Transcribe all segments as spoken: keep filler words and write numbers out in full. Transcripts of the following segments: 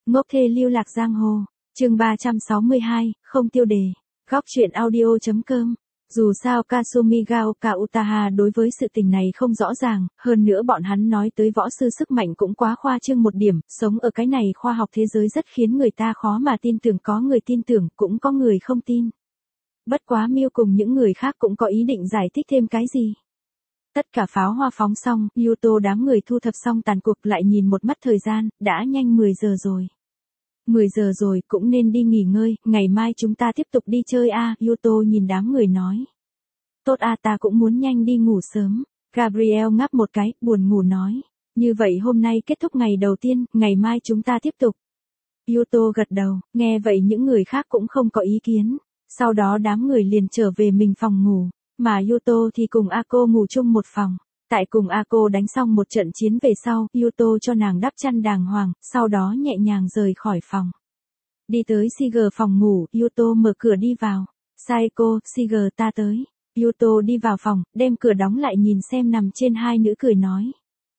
Ngốc thê lưu lạc giang hồ, chương ba trăm sáu mươi hai, không tiêu đề, góc truyện audio.com. Dù sao Kasumi Gaoka Utaha đối với sự tình này không rõ ràng, hơn nữa bọn hắn nói tới võ sư sức mạnh cũng quá khoa trương một điểm, sống ở cái này khoa học thế giới rất khiến người ta khó mà tin tưởng, có người tin tưởng, cũng có người không tin. Bất quá Miêu cùng những người khác cũng có ý định giải thích thêm cái gì. Tất cả pháo hoa phóng xong, Yuto đám người thu thập xong tàn cuộc lại nhìn một mắt thời gian, đã nhanh mười giờ rồi. mười giờ rồi, cũng nên đi nghỉ ngơi, ngày mai chúng ta tiếp tục đi chơi a, à, Yuto nhìn đám người nói. Tốt a, à, ta cũng muốn nhanh đi ngủ sớm. Gabriel ngáp một cái, buồn ngủ nói. Như vậy hôm nay kết thúc ngày đầu tiên, ngày mai chúng ta tiếp tục. Yuto gật đầu, nghe vậy những người khác cũng không có ý kiến. Sau đó đám người liền trở về mình phòng ngủ, mà Yuto thì cùng Ako ngủ chung một phòng. Tại cùng Ako đánh xong một trận chiến về sau, Yuto cho nàng đắp chăn đàng hoàng, sau đó nhẹ nhàng rời khỏi phòng. Đi tới Siger phòng ngủ, Yuto mở cửa đi vào. Saeko, Siger ta tới. Yuto đi vào phòng, đem cửa đóng lại nhìn xem nằm trên hai nữ cười nói.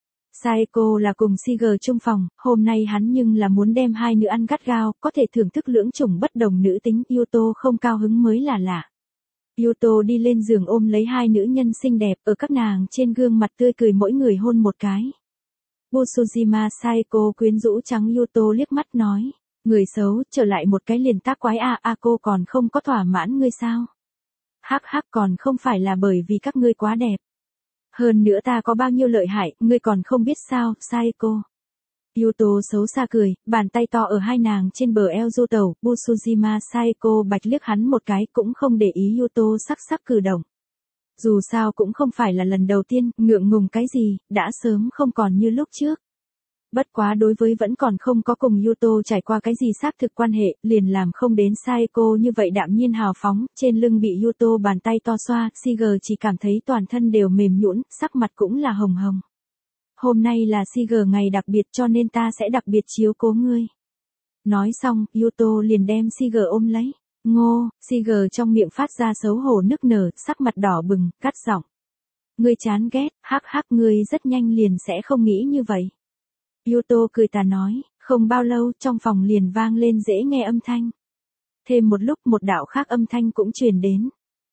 Saeko là cùng Siger chung phòng, hôm nay hắn nhưng là muốn đem hai nữ ăn gắt gao, có thể thưởng thức lưỡng chủng bất đồng nữ tính, Yuto không cao hứng mới là lạ. Yuto đi lên giường ôm lấy hai nữ nhân xinh đẹp, ở các nàng trên gương mặt tươi cười mỗi người hôn một cái. Busujima Saeko quyến rũ trắng Yuto liếc mắt nói, người xấu, trở lại một cái liền tác quái a, a cô còn không có thỏa mãn ngươi sao? Hắc hắc, còn không phải là bởi vì các ngươi quá đẹp. Hơn nữa ta có bao nhiêu lợi hại, ngươi còn không biết sao, Saeko. Yuto xấu xa cười, bàn tay to ở hai nàng trên bờ eo du tẩu, Busujima Saeko bạch liếc hắn một cái, cũng không để ý Yuto sắc sắc cử động. Dù sao cũng không phải là lần đầu tiên, ngượng ngùng cái gì, đã sớm không còn như lúc trước. Bất quá đối với vẫn còn không có cùng Yuto trải qua cái gì xác thực quan hệ, liền làm không đến Saeko như vậy đạm nhiên hào phóng, trên lưng bị Yuto bàn tay to xoa, Siger chỉ cảm thấy toàn thân đều mềm nhũn, sắc mặt cũng là hồng hồng. Hôm nay là Siger ngày đặc biệt cho nên ta sẽ đặc biệt chiếu cố ngươi. Nói xong, Yuto liền đem Siger ôm lấy. Ngô, Siger trong miệng phát ra xấu hổ nức nở, sắc mặt đỏ bừng, cắt giọng. Ngươi chán ghét, hắc hắc, ngươi rất nhanh liền sẽ không nghĩ như vậy. Yuto cười tà nói, không bao lâu trong phòng liền vang lên dễ nghe âm thanh. Thêm một lúc một đạo khác âm thanh cũng truyền đến.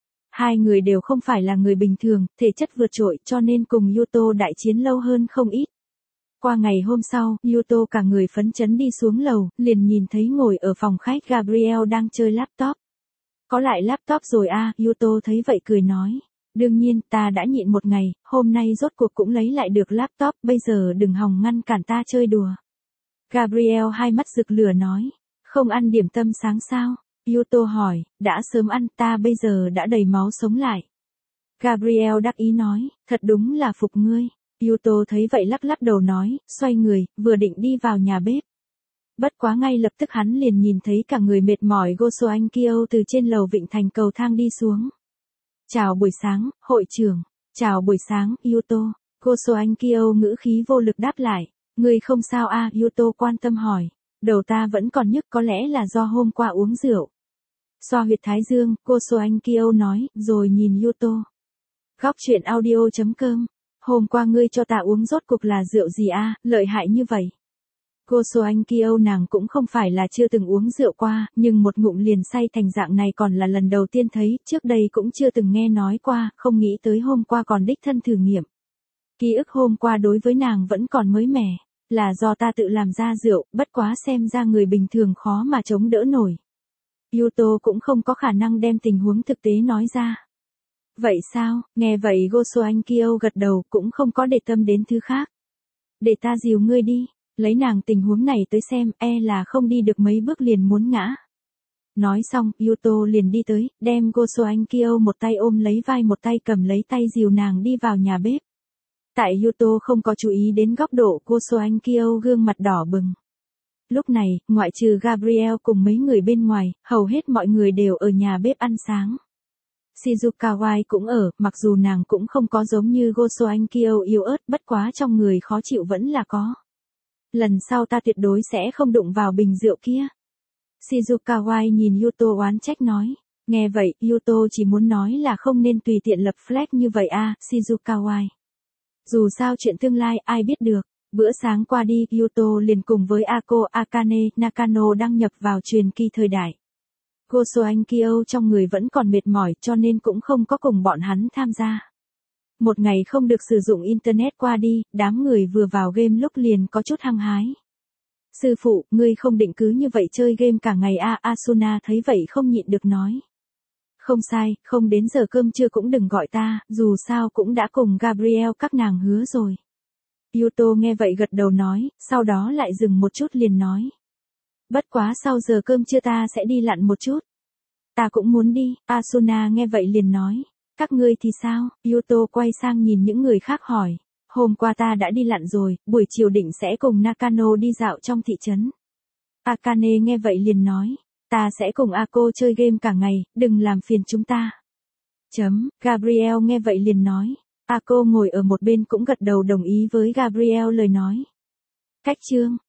Hai người đều không phải là người bình thường, thể chất vượt trội cho nên cùng Yuto đại chiến lâu hơn không ít. Qua ngày hôm sau, Yuto cả người phấn chấn đi xuống lầu, liền nhìn thấy ngồi ở phòng khách Gabriel đang chơi laptop. Có lại laptop rồi a, à, Yuto thấy vậy cười nói. Đương nhiên, ta đã nhịn một ngày, hôm nay rốt cuộc cũng lấy lại được laptop, bây giờ đừng hòng ngăn cản ta chơi đùa. Gabriel hai mắt rực lửa nói, không ăn điểm tâm sáng sao? Yuto hỏi, đã sớm ăn, ta bây giờ đã đầy máu sống lại. Gabriel đắc ý nói, thật đúng là phục ngươi. Yuto thấy vậy lắc lắc đầu nói, xoay người, vừa định đi vào nhà bếp. Bất quá ngay lập tức hắn liền nhìn thấy cả người mệt mỏi Goso Anh Kyo từ trên lầu vịnh thành cầu thang đi xuống. Chào buổi sáng, hội trưởng. Chào buổi sáng, Yuto. Goso Anh Kyo ngữ khí vô lực đáp lại. Ngươi không sao a, à, Yuto quan tâm hỏi. Đầu ta vẫn còn nhức, có lẽ là do hôm qua uống rượu. Xoa huyệt thái dương, Goso Anh Kyo nói, rồi nhìn Yuto. Góc truyện audio.com. Hôm qua ngươi cho ta uống rốt cuộc là rượu gì a, à, lợi hại như vậy. Goso Anh Kyo nàng cũng không phải là chưa từng uống rượu qua, nhưng một ngụm liền say thành dạng này còn là lần đầu tiên thấy, trước đây cũng chưa từng nghe nói qua, không nghĩ tới hôm qua còn đích thân thử nghiệm. Ký ức hôm qua đối với nàng vẫn còn mới mẻ, là do ta tự làm ra rượu, bất quá xem ra người bình thường khó mà chống đỡ nổi. Yuto cũng không có khả năng đem tình huống thực tế nói ra. Vậy sao, nghe vậy Goso Anh Kyo gật đầu, cũng không có để tâm đến thứ khác. Để ta dìu ngươi đi. Lấy nàng tình huống này tới xem, e là không đi được mấy bước liền muốn ngã. Nói xong, Yuto liền đi tới, đem Goso Anh Kyo một tay ôm lấy vai một tay cầm lấy tay dìu nàng đi vào nhà bếp. Tại Yuto không có chú ý đến góc độ, Goso Anh Kyo gương mặt đỏ bừng. Lúc này, ngoại trừ Gabriel cùng mấy người bên ngoài, hầu hết mọi người đều ở nhà bếp ăn sáng. Shizukawa cũng ở, mặc dù nàng cũng không có giống như Goso Anh Kyo yếu ớt, bất quá trong người khó chịu vẫn là có. Lần sau ta tuyệt đối sẽ không đụng vào bình rượu kia. Shizukawa nhìn Yuto oán trách nói. Nghe vậy, Yuto chỉ muốn nói là không nên tùy tiện lập flag như vậy a, à, Shizukawa. Dù sao chuyện tương lai ai biết được. Bữa sáng qua đi, Yuto liền cùng với Ako, Akane, Nakano đăng nhập vào truyền kỳ thời đại. Goso Ankyo trong người vẫn còn mệt mỏi cho nên cũng không có cùng bọn hắn tham gia. Một ngày không được sử dụng Internet qua đi, đám người vừa vào game lúc liền có chút hăng hái. Sư phụ, ngươi không định cứ như vậy chơi game cả ngày à, Asuna thấy vậy không nhịn được nói. Không sai, không đến giờ cơm trưa cũng đừng gọi ta, dù sao cũng đã cùng Gabriel các nàng hứa rồi. Yuto nghe vậy gật đầu nói, sau đó lại dừng một chút liền nói. Bất quá sau giờ cơm trưa ta sẽ đi lặn một chút. Ta cũng muốn đi, Asuna nghe vậy liền nói. Các ngươi thì sao? Yuto quay sang nhìn những người khác hỏi. Hôm qua ta đã đi lặn rồi, buổi chiều định sẽ cùng Nakano đi dạo trong thị trấn. Akane nghe vậy liền nói. Ta sẽ cùng Ako chơi game cả ngày, đừng làm phiền chúng ta. Chấm, Gabriel nghe vậy liền nói. Ako ngồi ở một bên cũng gật đầu đồng ý với Gabriel lời nói. Cách chương